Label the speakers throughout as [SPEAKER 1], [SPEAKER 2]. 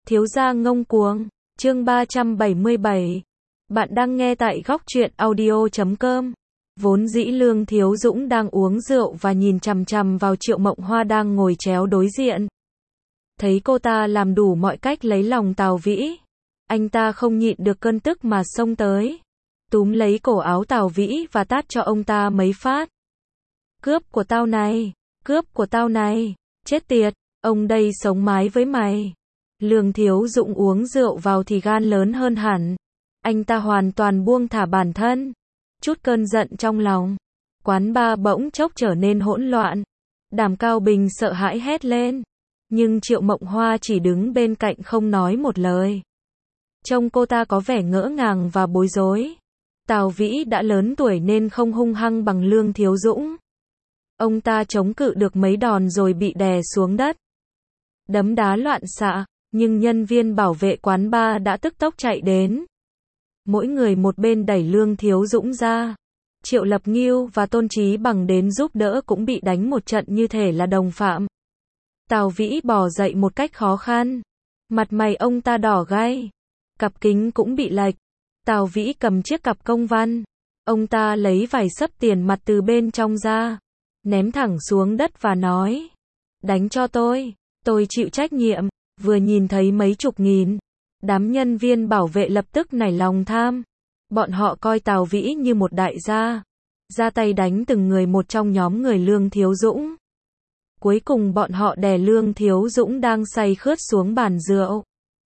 [SPEAKER 1] Thiếu gia ngông cuồng, chương 377. Bạn đang nghe tại góc truyện audio.com. Vốn dĩ Lương Thiếu Dũng đang uống rượu và nhìn chằm chằm vào Triệu Mộng Hoa đang ngồi chéo đối diện. Thấy cô ta làm đủ mọi cách lấy lòng Tào Vĩ, anh ta không nhịn được cơn tức mà xông tới, túm lấy cổ áo Tào Vĩ và tát cho ông ta mấy phát. Cướp của tao này, cướp của tao này, chết tiệt, ông đây sống mái với mày. Lương Thiếu Dũng uống rượu vào thì gan lớn hơn hẳn. Anh ta hoàn toàn buông thả bản thân, chút cơn giận trong lòng. Quán bar bỗng chốc trở nên hỗn loạn. Đàm Cao Bình sợ hãi hét lên, nhưng Triệu Mộng Hoa chỉ đứng bên cạnh không nói một lời. Trông cô ta có vẻ ngỡ ngàng và bối rối. Tào Vĩ đã lớn tuổi nên không hung hăng bằng Lương Thiếu Dũng. Ông ta chống cự được mấy đòn rồi bị đè xuống đất. Đấm đá loạn xạ, nhưng nhân viên bảo vệ quán bar đã tức tốc chạy đến. Mỗi người một bên đẩy Lương Thiếu Dũng ra. Triệu Lập Ngưu và Tôn Chí Bằng đến giúp đỡ cũng bị đánh một trận như thể là đồng phạm. Tào Vĩ bò dậy một cách khó khăn. Mặt mày ông ta đỏ gay. Cặp kính cũng bị lệch. Tào Vĩ cầm chiếc cặp công văn. Ông ta lấy vài xấp tiền mặt từ bên trong ra, ném thẳng xuống đất và nói: đánh cho tôi chịu trách nhiệm. Vừa nhìn thấy mấy chục nghìn, đám nhân viên bảo vệ lập tức nảy lòng tham. Bọn họ coi Tào Vĩ như một đại gia, ra tay đánh từng người một trong nhóm người Lương Thiếu Dũng. Cuối cùng bọn họ đè Lương Thiếu Dũng đang say khướt xuống bàn rượu,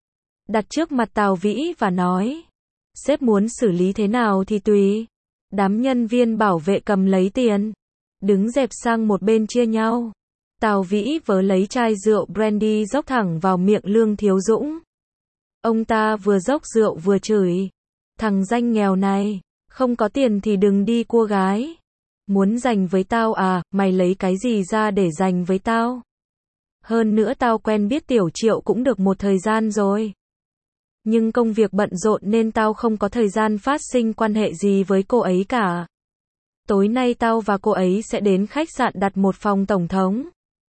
[SPEAKER 1] đặt trước mặt Tào Vĩ và nói: sếp muốn xử lý thế nào thì tùy. Đám nhân viên bảo vệ cầm lấy tiền, đứng dẹp sang một bên chia nhau. Tào Vĩ vớ lấy chai rượu brandy dốc thẳng vào miệng Lương Thiếu Dũng. Ông ta vừa dốc rượu vừa chửi: thằng danh nghèo này, không có tiền thì đừng đi cua gái. Muốn giành với tao à, mày lấy cái gì ra để giành với tao? Hơn nữa tao quen biết Tiểu Triệu cũng được một thời gian rồi. Nhưng công việc bận rộn nên tao không có thời gian phát sinh quan hệ gì với cô ấy cả. Tối nay tao và cô ấy sẽ đến khách sạn đặt một phòng tổng thống,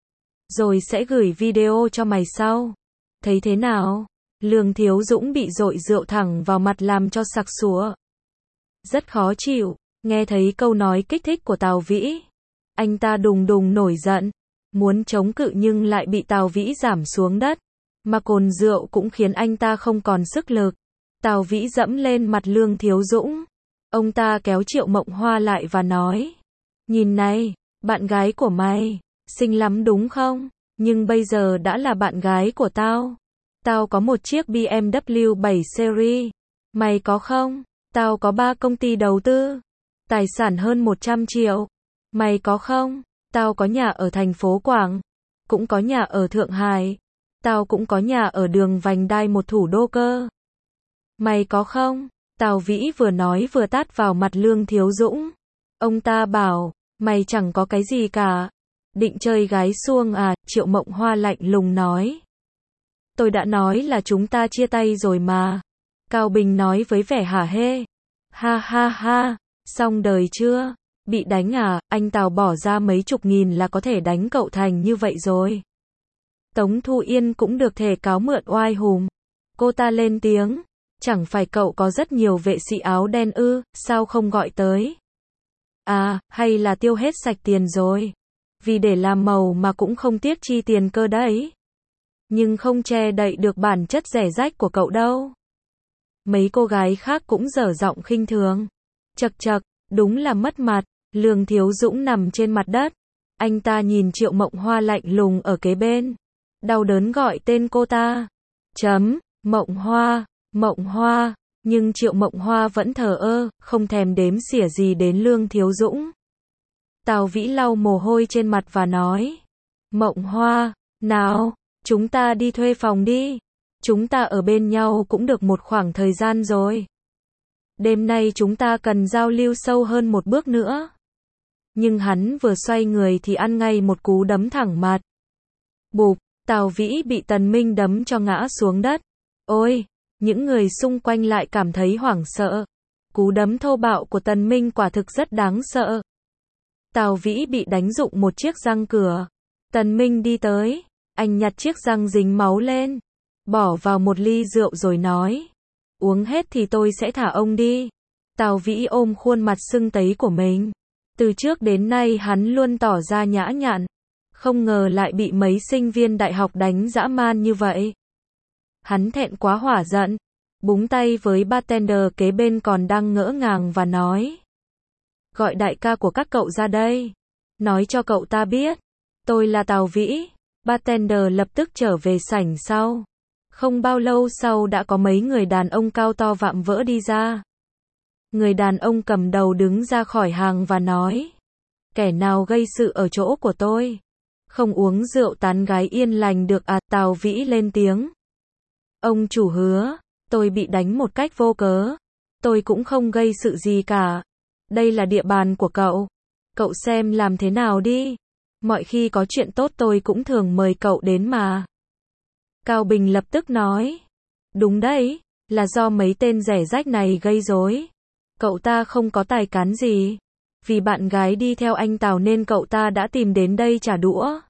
[SPEAKER 1] rồi sẽ gửi video cho mày sau. Thấy thế nào? Lương Thiếu Dũng bị dội rượu thẳng vào mặt làm cho sặc sụa. Rất khó chịu, nghe thấy câu nói kích thích của Tào Vĩ. Anh ta đùng đùng nổi giận, muốn chống cự nhưng lại bị Tào Vĩ giảm xuống đất. Mà cồn rượu cũng khiến anh ta không còn sức lực. Tào Vĩ dẫm lên mặt Lương Thiếu Dũng. Ông ta kéo Triệu Mộng Hoa lại và nói: nhìn này, bạn gái của mày, xinh lắm đúng không? Nhưng bây giờ đã là bạn gái của tao. Tao có một chiếc BMW 7 Series. Mày có không? Tao có 3 công ty đầu tư, tài sản hơn 100 triệu. Mày có không? Tao có nhà ở thành phố Quảng, cũng có nhà ở Thượng Hải. Tao cũng có nhà ở đường vành đai một thủ đô cơ. Mày có không? Tào Vĩ vừa nói vừa tát vào mặt Lương Thiếu Dũng. Ông ta bảo: mày chẳng có cái gì cả. Định chơi gái xuông à? Triệu Mộng Hoa lạnh lùng nói. Tôi đã nói là chúng ta chia tay rồi mà. Cao Bình nói với vẻ hả hê. Ha ha ha, xong đời chưa? Bị đánh à? Anh Tào bỏ ra mấy chục nghìn là có thể đánh cậu thành như vậy rồi. Tống Thu Yên cũng được thể cáo mượn oai hùng. Cô ta lên tiếng: chẳng phải cậu có rất nhiều vệ sĩ áo đen ư, sao không gọi tới? À, hay là tiêu hết sạch tiền rồi? Vì để làm màu mà cũng không tiếc chi tiền cơ đấy. Nhưng không che đậy được bản chất rẻ rách của cậu đâu. Mấy cô gái khác cũng dở giọng khinh thường. Chậc chậc, đúng là mất mặt. Lương Thiếu Dũng nằm trên mặt đất. Anh ta nhìn Triệu Mộng Hoa lạnh lùng ở kế bên, đau đớn gọi tên cô ta. Mộng Hoa, Mộng Hoa. Nhưng Triệu Mộng Hoa vẫn thờ ơ, không thèm đếm xỉa gì đến Lương Thiếu Dũng. Tào Vĩ lau mồ hôi trên mặt và nói: Mộng Hoa, nào, chúng ta đi thuê phòng đi. Chúng ta ở bên nhau cũng được một khoảng thời gian rồi. Đêm nay chúng ta cần giao lưu sâu hơn một bước nữa. Nhưng hắn vừa xoay người thì ăn ngay một cú đấm thẳng mặt. Bụp, Tào Vĩ bị Tần Minh đấm cho ngã xuống đất. Ôi, những người xung quanh lại cảm thấy hoảng sợ. Cú đấm thô bạo của Tần Minh quả thực rất đáng sợ. Tào Vĩ bị đánh rụng một chiếc răng cửa. Tần Minh đi tới, anh nhặt chiếc răng dính máu lên, bỏ vào một ly rượu rồi nói. Uống hết thì tôi sẽ thả ông đi. Tào Vĩ ôm khuôn mặt sưng tấy của mình. Từ trước đến nay hắn luôn tỏ ra nhã nhặn. Không ngờ lại bị mấy sinh viên đại học đánh dã man như vậy. Hắn thẹn quá hỏa giận. Búng tay với bartender kế bên còn đang ngỡ ngàng và nói. Gọi đại ca của các cậu ra đây. Nói cho cậu ta biết. Tôi là Tào Vĩ. Bartender lập tức trở về sảnh sau. Không bao lâu sau đã có mấy người đàn ông cao to vạm vỡ đi ra. Người đàn ông cầm đầu đứng ra khỏi hàng và nói. Kẻ nào gây sự ở chỗ của tôi? Không uống rượu tán gái yên lành được à? Tào Vĩ lên tiếng. Ông chủ hứa, tôi bị đánh một cách vô cớ. Tôi cũng không gây sự gì cả. Đây là địa bàn của cậu. Cậu xem làm thế nào đi. Mọi khi có chuyện tốt tôi cũng thường mời cậu đến mà. Cao Bình lập tức nói. Đúng đấy, là do mấy tên rẻ rách này gây rối. Cậu ta không có tài cán gì. Vì bạn gái đi theo anh Tào nên cậu ta đã tìm đến đây trả đũa.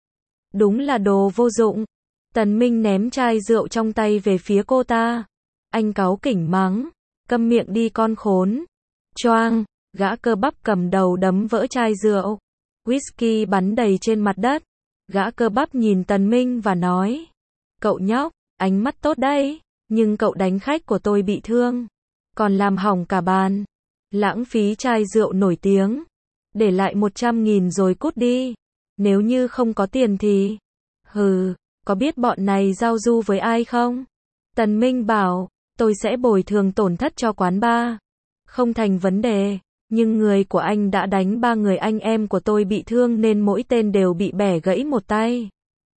[SPEAKER 1] Đúng là đồ vô dụng. Tần Minh ném chai rượu trong tay về phía cô ta. Anh cáu kỉnh mắng. Câm miệng đi con khốn. Choang, gã cơ bắp cầm đầu đấm vỡ chai rượu. Whisky bắn đầy trên mặt đất. Gã cơ bắp nhìn Tần Minh và nói. Cậu nhóc, ánh mắt tốt đấy, nhưng cậu đánh khách của tôi bị thương. Còn làm hỏng cả bàn. Lãng phí chai rượu nổi tiếng. Để lại 100.000 rồi cút đi. Nếu như không có tiền thì... Hừ, có biết bọn này giao du với ai không? Tần Minh bảo, tôi sẽ bồi thường tổn thất cho quán bar. Không thành vấn đề, nhưng người của anh đã đánh 3 người anh em của tôi bị thương nên mỗi tên đều bị bẻ gãy một tay.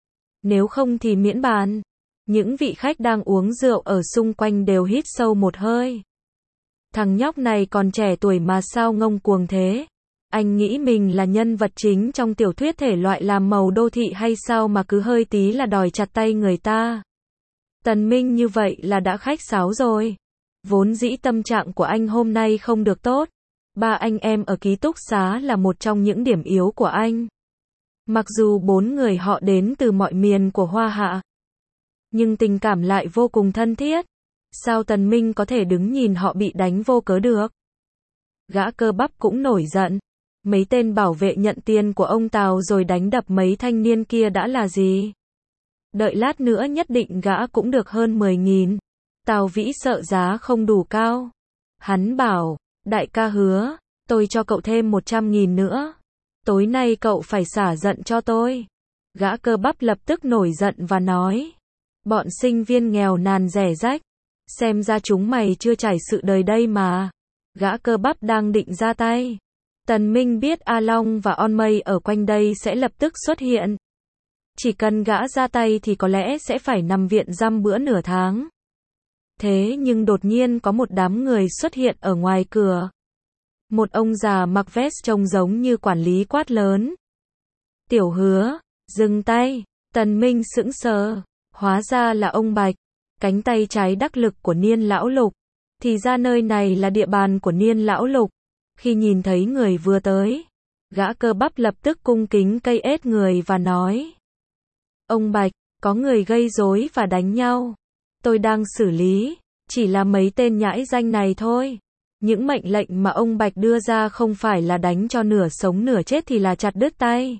[SPEAKER 1] Nếu không thì miễn bàn. Những vị khách đang uống rượu ở xung quanh đều hít sâu một hơi. Thằng nhóc này còn trẻ tuổi mà sao ngông cuồng thế? Anh nghĩ mình là nhân vật chính trong tiểu thuyết thể loại làm màu đô thị hay sao mà cứ hơi tí là đòi chặt tay người ta? Tần Minh như vậy là đã khách sáo rồi. Vốn dĩ tâm trạng của anh hôm nay không được tốt. 3 anh em ở ký túc xá là một trong những điểm yếu của anh. Mặc dù 4 người họ đến từ mọi miền của Hoa Hạ, nhưng tình cảm lại vô cùng thân thiết. Sao Tần Minh có thể đứng nhìn họ bị đánh vô cớ được? Gã cơ bắp cũng nổi giận. Mấy tên bảo vệ nhận tiền của ông Tào rồi đánh đập mấy thanh niên kia đã là gì? Đợi lát nữa nhất định gã cũng được hơn 10.000. Tào Vĩ sợ giá không đủ cao. Hắn bảo, đại ca hứa, tôi cho cậu thêm 100.000 nữa. Tối nay cậu phải xả giận cho tôi. Gã cơ bắp lập tức nổi giận và nói. Bọn sinh viên nghèo nàn rẻ rách. Xem ra chúng mày chưa trải sự đời đây mà. Gã cơ bắp đang định ra tay. Tần Minh biết A Long và On Mây ở quanh đây sẽ lập tức xuất hiện. Chỉ cần gã ra tay thì có lẽ sẽ phải nằm viện dăm bữa nửa tháng. Thế nhưng đột nhiên có một đám người xuất hiện ở ngoài cửa. Một ông già mặc vest trông giống như quản lý quát lớn. Tiểu Hứa, dừng tay. Tần Minh sững sờ. Hóa ra là ông Bạch, cánh tay trái đắc lực của Niên Lão Lục. Thì ra nơi này là địa bàn của Niên Lão Lục. Khi nhìn thấy người vừa tới, gã cơ bắp lập tức cung kính cây ết người và nói. Ông Bạch, có người gây rối và đánh nhau. Tôi đang xử lý, chỉ là mấy tên nhãi danh này thôi. Những mệnh lệnh mà ông Bạch đưa ra không phải là đánh cho nửa sống nửa chết thì là chặt đứt tay.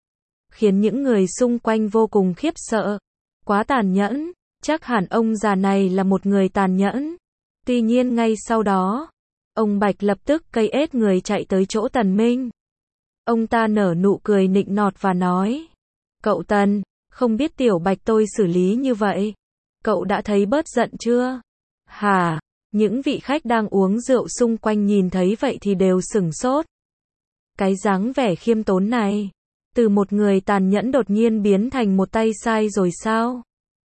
[SPEAKER 1] Khiến những người xung quanh vô cùng khiếp sợ. Quá tàn nhẫn, chắc hẳn ông già này là một người tàn nhẫn. Tuy nhiên ngay sau đó, ông Bạch lập tức cây ết người chạy tới chỗ Tần Minh. Ông ta nở nụ cười nịnh nọt và nói. Cậu Tần, không biết tiểu Bạch tôi xử lý như vậy. Cậu đã thấy bớt giận chưa? Hả? Những vị khách đang uống rượu xung quanh nhìn thấy vậy thì đều sửng sốt. Cái dáng vẻ khiêm tốn này, từ một người tàn nhẫn đột nhiên biến thành một tay sai rồi sao?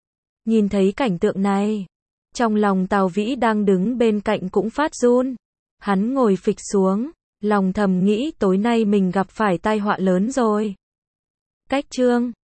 [SPEAKER 1] Nhìn thấy cảnh tượng này, trong lòng Tào Vĩ đang đứng bên cạnh cũng phát run. Hắn ngồi phịch xuống, lòng thầm nghĩ tối nay mình gặp phải tai họa lớn rồi. Cách chương